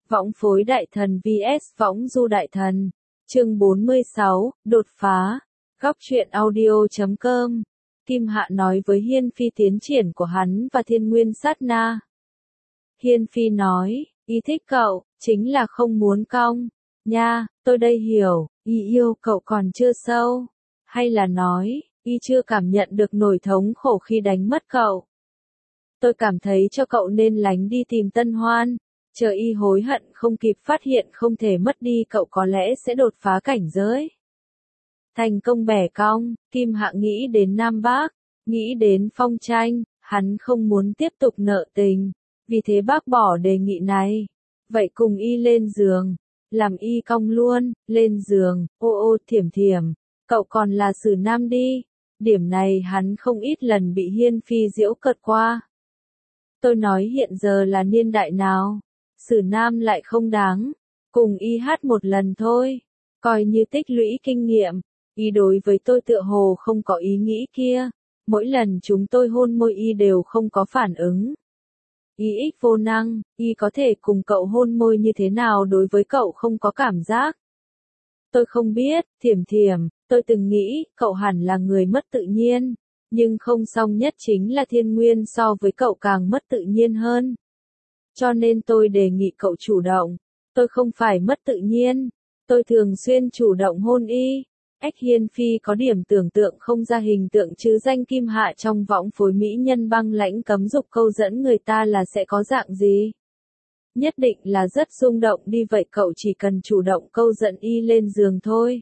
Võng phối đại thần vs võng du đại thần. Chương 46, đột phá. Góc truyện audio.com. Kim Hạ nói với Hiên Phi tiến triển của hắn và Thiên Nguyên Sát Na. Hiên Phi nói, y thích cậu, chính là không muốn cong. Nha, tôi đây hiểu, y yêu cậu còn chưa sâu. Hay là nói, y chưa cảm nhận được nỗi thống khổ khi đánh mất cậu. Tôi cảm thấy cho cậu nên lánh đi tìm Tân Hoan. Chờ y hối hận không kịp phát hiện không thể mất đi cậu có lẽ sẽ đột phá cảnh giới. Thành công bẻ cong, Kim Hạ nghĩ đến Nam Bác, nghĩ đến Phong Tranh, hắn không muốn tiếp tục nợ tình, vì thế bác bỏ đề nghị này. Vậy cùng y lên giường, làm y cong luôn, lên giường, ô Thiểm Thiểm, cậu còn là Sử Nam đi. Điểm này hắn không ít lần bị Hiên Phi giễu cợt qua. Tôi nói hiện giờ là niên đại nào? Sử Nam lại không đáng, cùng y hát một lần thôi, coi như tích lũy kinh nghiệm. Y đối với tôi tựa hồ không có ý nghĩ kia, mỗi lần chúng tôi hôn môi y đều không có phản ứng. Y ích vô năng, y có thể cùng cậu hôn môi như thế nào đối với cậu không có cảm giác? Tôi không biết, Thiểm Thiểm, tôi từng nghĩ cậu hẳn là người mất tự nhiên, nhưng không xong nhất chính là Thiên Nguyên so với cậu càng mất tự nhiên hơn. Cho nên tôi đề nghị cậu chủ động. Tôi không phải mất tự nhiên, tôi thường xuyên chủ động hôn y. Hiên Phi có điểm tưởng tượng không ra hình tượng chứ danh Kim Hạ trong võng phối mỹ nhân băng lãnh cấm dục câu dẫn người ta là sẽ có dạng gì. Nhất định là rất rung động đi, vậy cậu chỉ cần chủ động câu dẫn y lên giường thôi.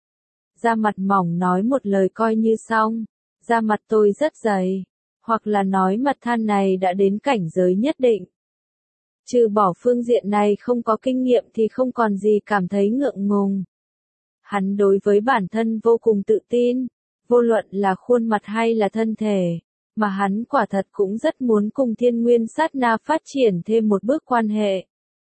Da mặt mỏng nói một lời coi như xong, da mặt tôi rất dày, hoặc là nói mặt than này đã đến cảnh giới nhất định. Trừ bỏ phương diện này không có kinh nghiệm thì không còn gì cảm thấy ngượng ngùng. Hắn đối với bản thân vô cùng tự tin, vô luận là khuôn mặt hay là thân thể, mà hắn quả thật cũng rất muốn cùng Thiên Nguyên Sát Na phát triển thêm một bước quan hệ.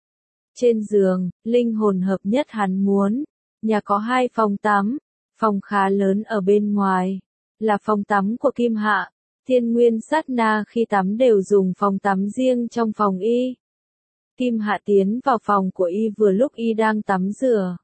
Trên giường, linh hồn hợp nhất hắn muốn, nhà có 2 phòng tắm, phòng khá lớn ở bên ngoài, là phòng tắm của Kim Hạ, Thiên Nguyên Sát Na khi tắm đều dùng phòng tắm riêng trong phòng y. Kim Hạ tiến vào phòng của y vừa lúc y đang tắm rửa.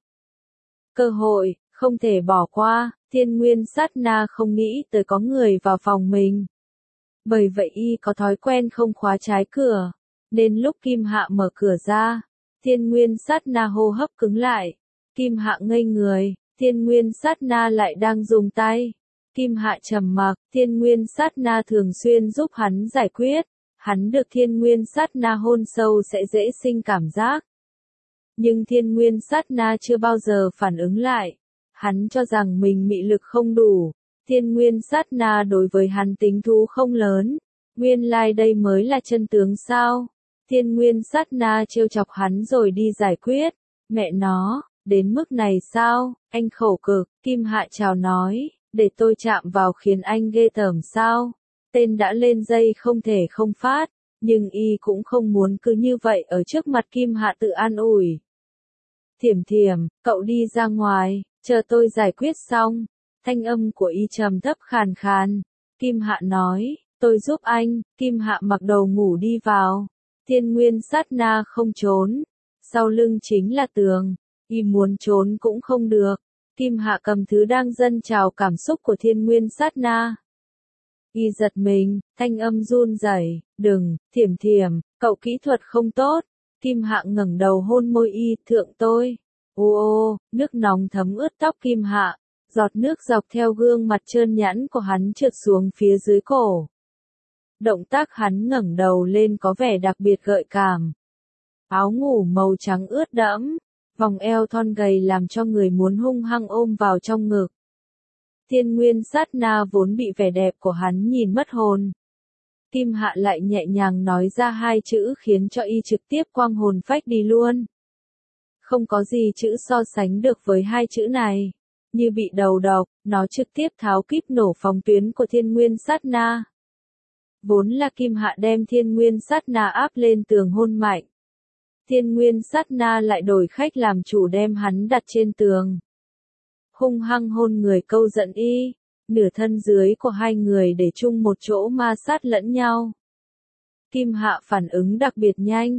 Cơ hội, không thể bỏ qua, Thiên Nguyên Sát Na không nghĩ tới có người vào phòng mình. Bởi vậy y có thói quen không khóa trái cửa, nên lúc Kim Hạ mở cửa ra, Thiên Nguyên Sát Na hô hấp cứng lại. Kim Hạ ngây người, Thiên Nguyên Sát Na lại đang dùng tay. Kim Hạ trầm mặc, Thiên Nguyên Sát Na thường xuyên giúp hắn giải quyết. Hắn được Thiên Nguyên Sát Na hôn sâu sẽ dễ sinh cảm giác. Nhưng Thiên Nguyên Sát Na chưa bao giờ phản ứng lại. Hắn cho rằng mình mị lực không đủ. Thiên Nguyên Sát Na đối với hắn tính thú không lớn. Nguyên lai đây mới là chân tướng sao? Thiên Nguyên Sát Na trêu chọc hắn rồi đi giải quyết. Mẹ nó, đến mức này sao? Anh khổ cực, Kim Hạ chào nói, để tôi chạm vào khiến anh ghê tởm sao? Tên đã lên dây không thể không phát, nhưng y cũng không muốn cứ như vậy ở trước mặt Kim Hạ tự an ủi. Thiểm Thiểm, cậu đi ra ngoài, chờ tôi giải quyết xong. Thanh âm của y trầm thấp khàn khàn. Kim Hạ nói, tôi giúp anh. Kim Hạ mặc đồ ngủ đi vào. Thiên Nguyên Sát Na không trốn. Sau lưng chính là tường. Y muốn trốn cũng không được. Kim Hạ cầm thứ đang dâng trào cảm xúc của Thiên Nguyên Sát Na. Y giật mình, thanh âm run rẩy, đừng, Thiểm Thiểm, cậu kỹ thuật không tốt. Kim Hạ ngẩng đầu hôn môi y, thượng tôi. Ô, nước nóng thấm ướt tóc Kim Hạ, giọt nước dọc theo gương mặt trơn nhẵn của hắn trượt xuống phía dưới cổ. Động tác hắn ngẩng đầu lên có vẻ đặc biệt gợi cảm. Áo ngủ màu trắng ướt đẫm, vòng eo thon gầy làm cho người muốn hung hăng ôm vào trong ngực. Thiên Nguyên Sát Na vốn bị vẻ đẹp của hắn nhìn mất hồn. Kim Hạ lại nhẹ nhàng nói ra 2 chữ khiến cho y trực tiếp quang hồn phách đi luôn. Không có gì chữ so sánh được với 2 chữ này. Như bị đầu độc, nó trực tiếp tháo kíp nổ phòng tuyến của Thiên Nguyên Sát Na. Vốn là Kim Hạ đem Thiên Nguyên Sát Na áp lên tường hôn mạnh. Thiên Nguyên Sát Na lại đổi khách làm chủ đem hắn đặt trên tường. Hung hăng hôn người câu giận y, nửa thân dưới của 2 người để chung một chỗ ma sát lẫn nhau. Kim Hạ phản ứng đặc biệt nhanh,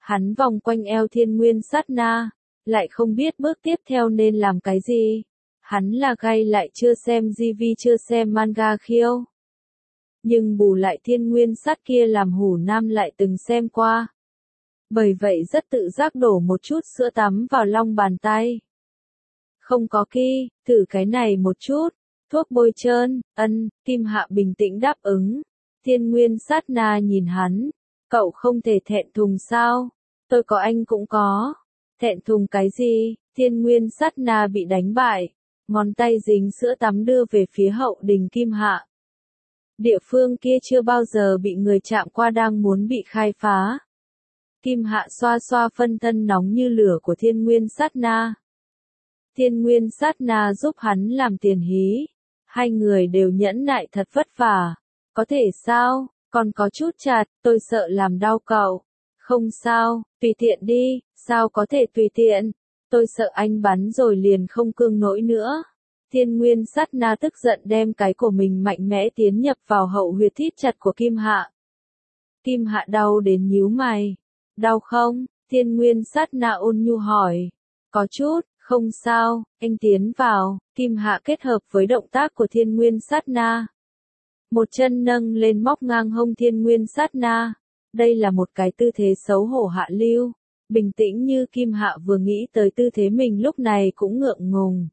Hắn vòng quanh eo Thiên Nguyên Sát Na, lại không biết bước tiếp theo nên làm cái gì. Hắn là gay lại chưa xem GV chưa xem manga khiêu. Nhưng bù lại Thiên Nguyên Sát kia làm Hủ Nam lại từng xem qua. Bởi vậy rất tự giác đổ một chút sữa tắm vào long bàn tay. Không có ki, thử cái này một chút. Thuốc bôi trơn, Kim Hạ bình tĩnh đáp ứng. Thiên Nguyên Sát Na nhìn hắn. Cậu không thể thẹn thùng sao? Tôi có anh cũng có. Thẹn thùng cái gì? Thiên Nguyên Sát Na bị đánh bại. Ngón tay dính sữa tắm đưa về phía hậu đình Kim Hạ. Địa phương kia chưa bao giờ bị người chạm qua đang muốn bị khai phá. Kim Hạ xoa xoa phân thân nóng như lửa của Thiên Nguyên Sát Na. Thiên Nguyên Sát Na giúp hắn làm tiền hí. Hai người đều nhẫn nại thật vất vả. Có thể sao? Còn có chút chặt, tôi sợ làm đau cậu. Không sao, tùy tiện đi, sao có thể tùy tiện? Tôi sợ anh bắn rồi liền không cương nổi nữa. Thiên Nguyên Sát Na tức giận đem cái của mình mạnh mẽ tiến nhập vào hậu huyệt thít chặt của Kim Hạ. Kim Hạ đau đến nhíu mày. Đau không? Thiên Nguyên Sát Na ôn nhu hỏi. Có chút, không sao, anh tiến vào. Kim Hạ kết hợp với động tác của Thiên Nguyên Sát Na. Một chân nâng lên móc ngang hông Thiên Nguyên Sát Na. Đây là một cái tư thế xấu hổ hạ lưu. Bình tĩnh như Kim Hạ vừa nghĩ tới tư thế mình lúc này cũng ngượng ngùng.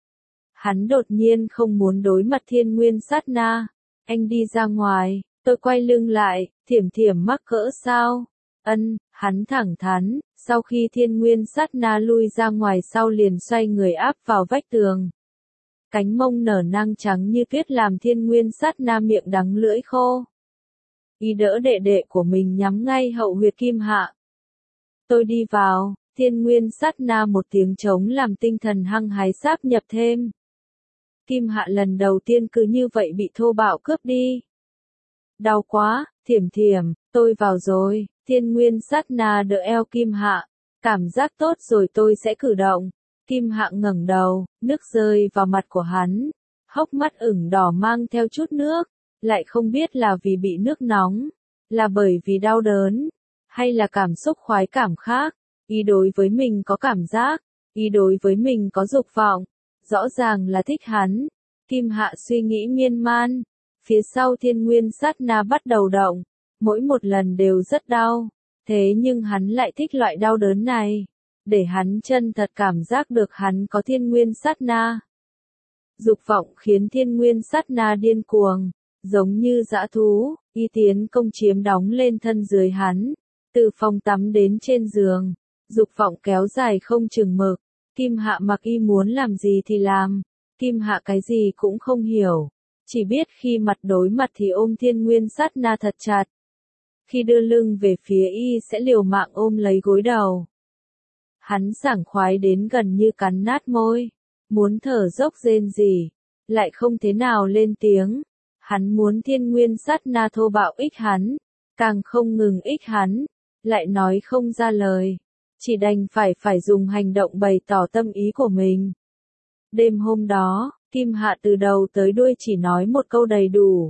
Hắn đột nhiên không muốn đối mặt Thiên Nguyên Sát Na. Anh đi ra ngoài, tôi quay lưng lại, Thiểm Thiểm mắc cỡ sao? Hắn thẳng thắn, sau khi Thiên Nguyên Sát Na lui ra ngoài sau liền xoay người áp vào vách tường. Cánh mông nở nang trắng như tuyết làm Thiên Nguyên Sát Na miệng đắng lưỡi khô. Y đỡ đệ đệ của mình nhắm ngay hậu huyệt Kim Hạ. Tôi đi vào, Thiên Nguyên Sát Na một tiếng trống làm tinh thần hăng hái sáp nhập thêm. Kim Hạ lần đầu tiên cứ như vậy bị thô bạo cướp đi. Đau quá, Thiểm Thiểm, tôi vào rồi. Thiên Nguyên Sát Na đỡ eo Kim Hạ. Cảm giác tốt rồi tôi sẽ cử động. Kim Hạ ngẩng đầu, nước rơi vào mặt của hắn. Hốc mắt ửng đỏ mang theo chút nước. Lại không biết là vì bị nước nóng. Là bởi vì đau đớn. Hay là cảm xúc khoái cảm khác. Y đối với mình có cảm giác. Y đối với mình có dục vọng. Rõ ràng là thích hắn. Kim Hạ suy nghĩ miên man. Phía sau Thiên Nguyên Sát Na bắt đầu động. Mỗi một lần đều rất đau. Thế nhưng hắn lại thích loại đau đớn này. Để hắn chân thật cảm giác được hắn có Thiên Nguyên Sát Na. Dục vọng khiến Thiên Nguyên Sát Na điên cuồng. Giống như dã thú, y tiến công chiếm đóng lên thân dưới hắn. Từ phòng tắm đến trên giường. Dục vọng kéo dài không chừng mực. Kim Hạ mặc y muốn làm gì thì làm. Kim Hạ cái gì cũng không hiểu. Chỉ biết khi mặt đối mặt thì ôm Thiên Nguyên Sát Na thật chặt. Khi đưa lưng về phía y sẽ liều mạng ôm lấy gối đầu. Hắn sảng khoái đến gần như cắn nát môi. Muốn thở dốc rên rỉ. Lại không thế nào lên tiếng. Hắn muốn Thiên Nguyên Sát Na thô bạo ích hắn. Càng không ngừng ích hắn. Lại nói không ra lời. Chỉ đành phải dùng hành động bày tỏ tâm ý của mình. Đêm hôm đó, Kim Hạ từ đầu tới đuôi chỉ nói một câu đầy đủ.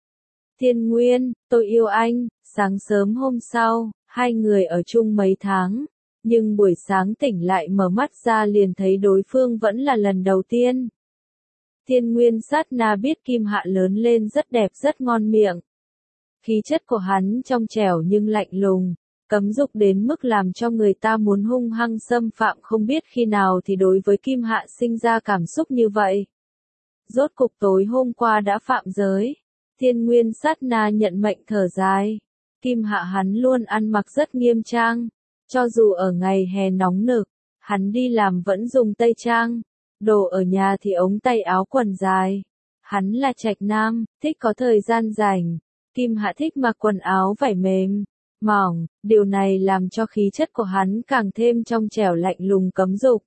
Thiên Nguyên, tôi yêu anh. Sáng sớm hôm sau, hai người ở chung mấy tháng. Nhưng buổi sáng tỉnh lại mở mắt ra liền thấy đối phương vẫn là lần đầu tiên. Thiên Nguyên Sát Na biết Kim Hạ lớn lên rất đẹp rất ngon miệng. Khí chất của hắn trong trẻo nhưng lạnh lùng. Cấm dục đến mức làm cho người ta muốn hung hăng xâm phạm không biết khi nào thì đối với Kim Hạ sinh ra cảm xúc như vậy. Rốt cục tối hôm qua đã phạm giới. Thiên Nguyên Sát Na nhận mệnh thở dài. Kim Hạ hắn luôn ăn mặc rất nghiêm trang. Cho dù ở ngày hè nóng nực, hắn đi làm vẫn dùng tây trang. Đồ ở nhà thì ống tay áo quần dài. Hắn là trạch nam, thích có thời gian rảnh. Kim Hạ thích mặc quần áo vải mềm, mỏng, điều này làm cho khí chất của hắn càng thêm trong trẻo lạnh lùng cấm dục.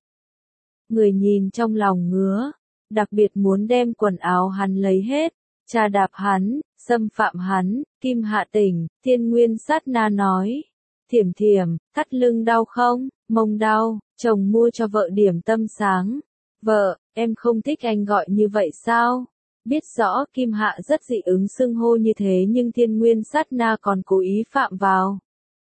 Người nhìn trong lòng ngứa, đặc biệt muốn đem quần áo hắn lấy hết, trà đạp hắn, xâm phạm hắn. Kim Hạ tỉnh, Thiên Nguyên Sát Na nói. Thiểm Thiểm, thắt lưng đau không? Mông đau, chồng mua cho vợ điểm tâm sáng. Vợ, em không thích anh gọi như vậy sao? Biết rõ Kim Hạ rất dị ứng xưng hô như thế nhưng Thiên Nguyên Sát Na còn cố ý phạm vào.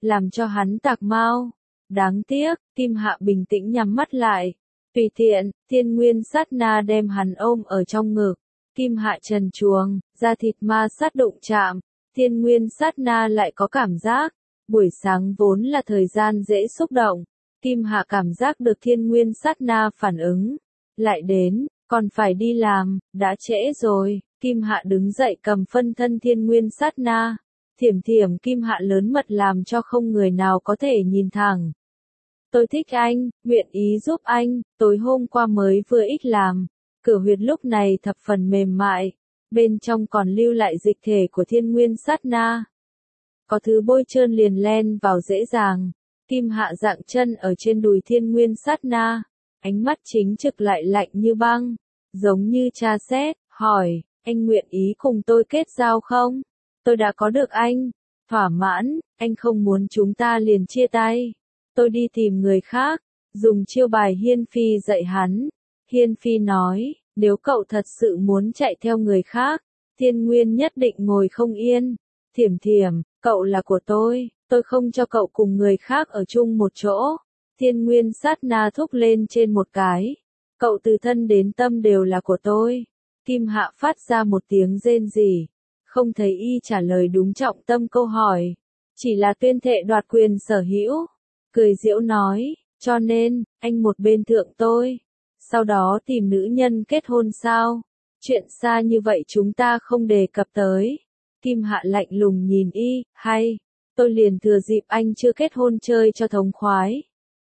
làm cho hắn tạc mau. Đáng tiếc, Kim Hạ bình tĩnh nhắm mắt lại. Tùy tiện, Thiên Nguyên sát na đem hắn ôm ở trong ngực. Kim Hạ trần truồng, da thịt ma sát đụng chạm. Thiên Nguyên sát na lại có cảm giác. Buổi sáng vốn là thời gian dễ xúc động. Kim Hạ cảm giác được Thiên Nguyên sát na phản ứng. Lại đến, còn phải đi làm, đã trễ rồi. Kim Hạ đứng dậy cầm phân thân Thiên Nguyên sát na. Thiểm thiểm Kim Hạ lớn mật làm cho không người nào có thể nhìn thẳng. Tôi thích anh, nguyện ý giúp anh, tối hôm qua mới vừa ít làm. Cửa huyệt lúc này thập phần mềm mại, bên trong còn lưu lại dịch thể của Thiên Nguyên sát na. Có thứ bôi trơn liền len vào dễ dàng. Kim Hạ dạng chân ở trên đùi Thiên Nguyên sát na, ánh mắt chính trực lại lạnh như băng, giống như tra xét, hỏi, anh nguyện ý cùng tôi kết giao không? Tôi đã có được anh, thỏa mãn, anh không muốn chúng ta liền chia tay. Tôi đi tìm người khác, dùng chiêu bài Hiên Phi dạy hắn. Hiên Phi nói, nếu cậu thật sự muốn chạy theo người khác, Thiên Nguyên nhất định ngồi không yên. Thiểm thiểm, cậu là của tôi không cho cậu cùng người khác ở chung một chỗ. Thiên Nguyên sát na thúc lên trên một cái. Cậu từ thân đến tâm đều là của tôi. Kim Hạ phát ra một tiếng rên rỉ. Không thấy y trả lời đúng trọng tâm câu hỏi. Chỉ là tuyên thệ đoạt quyền sở hữu. Cười giễu nói, cho nên, anh một bên thượng tôi. Sau đó tìm nữ nhân kết hôn sao? Chuyện xa như vậy chúng ta không đề cập tới. Kim Hạ lạnh lùng nhìn y, hay, tôi liền thừa dịp anh chưa kết hôn chơi cho thống khoái.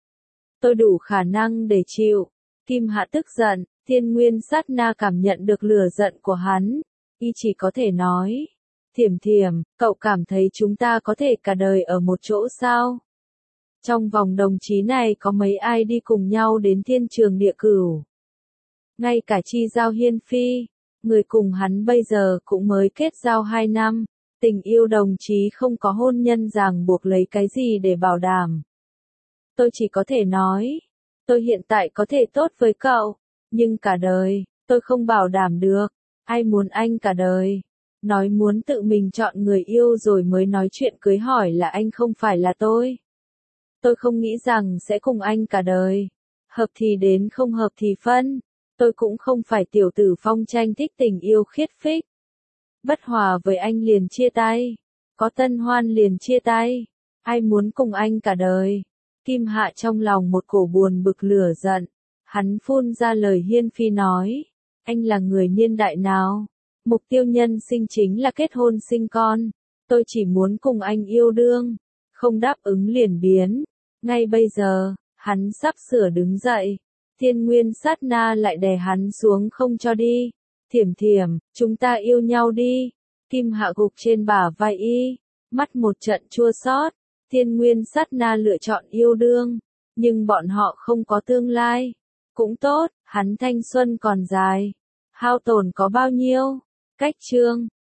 Tôi đủ khả năng để chịu. Kim Hạ tức giận, Thiên Nguyên sát na cảm nhận được lửa giận của hắn. Y chỉ có thể nói, thiểm thiểm, cậu cảm thấy chúng ta có thể cả đời ở một chỗ sao? Trong vòng đồng chí này có mấy ai đi cùng nhau đến thiên trường địa cửu? Ngay cả Chi Giao Hiên Phi, người cùng hắn bây giờ cũng mới kết giao 2 năm. Tình yêu đồng chí không có hôn nhân ràng buộc lấy cái gì để bảo đảm. Tôi chỉ có thể nói, tôi hiện tại có thể tốt với cậu, nhưng cả đời, tôi không bảo đảm được. Ai muốn anh cả đời? Nói muốn tự mình chọn người yêu rồi mới nói chuyện cưới hỏi là anh không phải là tôi. Tôi không nghĩ rằng sẽ cùng anh cả đời. Hợp thì đến không hợp thì phân. Tôi cũng không phải tiểu tử phong tranh thích tình yêu khiết phích. Bất hòa với anh liền chia tay. Có tân hoan liền chia tay. Ai muốn cùng anh cả đời? Kim Hạ trong lòng một cổ buồn bực lửa giận. Hắn phun ra lời Hiên Phi nói. Anh là người niên đại nào? Mục tiêu nhân sinh chính là kết hôn sinh con. Tôi chỉ muốn cùng anh yêu đương. Không đáp ứng liền biến. Ngay bây giờ, hắn sắp sửa đứng dậy. Thiên Nguyên sát na lại đè hắn xuống không cho đi. Thiểm thiểm, chúng ta yêu nhau đi. Kim Hạ gục trên bả vai y. Mắt một trận chua xót. Thiên Nguyên sát na lựa chọn yêu đương. Nhưng bọn họ không có tương lai. Cũng tốt, hắn thanh xuân còn dài. Hao tổn có bao nhiêu? Cách chương